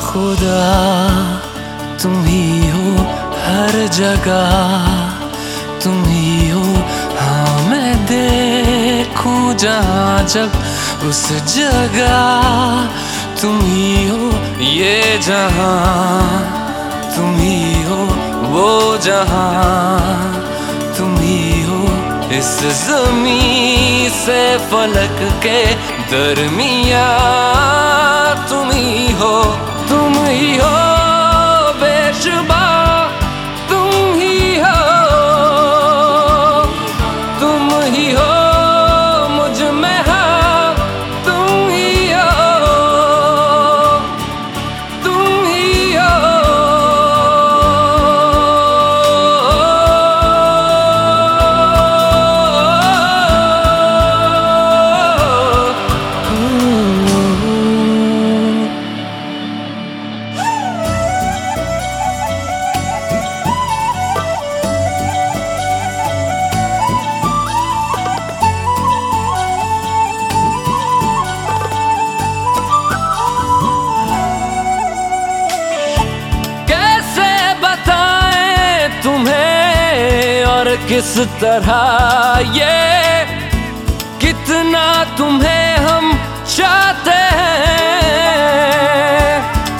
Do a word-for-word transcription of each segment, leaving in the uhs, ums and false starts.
बाखुदा तुम ही हो हर जगह, तुम ही हो। हाँ मैं देखूं जहाँ जब उस जगह तुम ही हो। ये जहाँ तुम ही हो, वो जहाँ तुम ही हो। इस ज़मीं से फलक के दरमिया तुम ही हो, तुम ही हो बेशुबा, तुम ही हो, तुम ही हो मुझ में, हाँ तुम ही हो, तुम ही हो। किस तरह ये कितना तुम्हें हम चाहते हैं,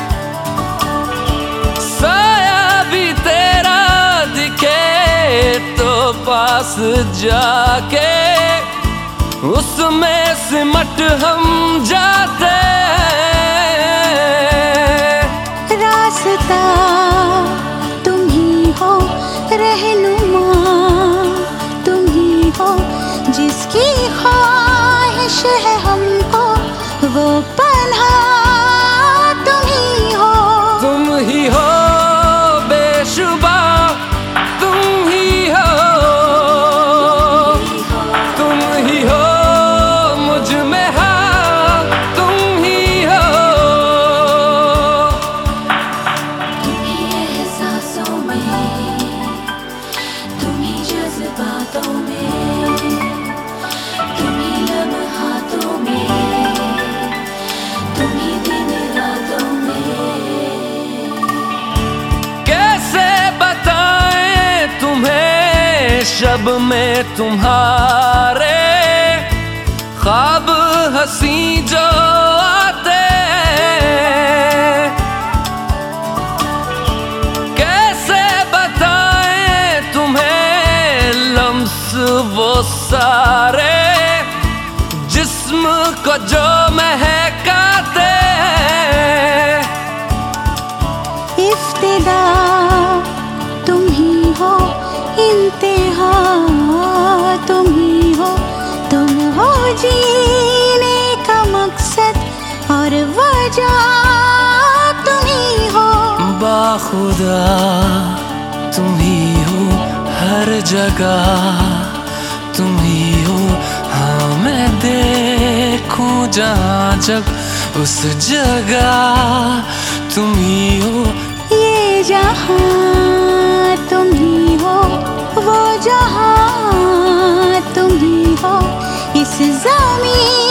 साया भी तेरा दिखे तो पास जाके उसमें सिमट हम जाते हैं। रास्ता तुम ही हो, रहनुमा तुम ही हो, जिसकी ख्वाहिश है हमको वो पन्हा तुम ही हो। तुम ही हो बेशुबा, तुम ही हो, तुम ही हो मुझ में, हाँ तुम ही हो। तुम ही एहसासों में, तुम ही जज्बातों में, तुम ही लम्हातों में, तुम ही दिन रातों में। कैसे बताएं तुम्हें शब में तुम्हारे ख्वाब हंसी जो आते, कैसे बताएं तुम्हें लम्स वो सारे जिस्म को जो महकाते। इफ्तिदा तुम ही हो, इंतहा तुम ही हो, तुम हो जीने का मकसद और वजह तुम ही हो। बाखुदा तुम ही हो हर जगह, तुम ही हो। हाँ मैं देखूं जहाँ जब उस जगह तुम ही हो। ये जहाँ तुम ही हो, वो जहाँ तुम ही हो। इस ज़मीं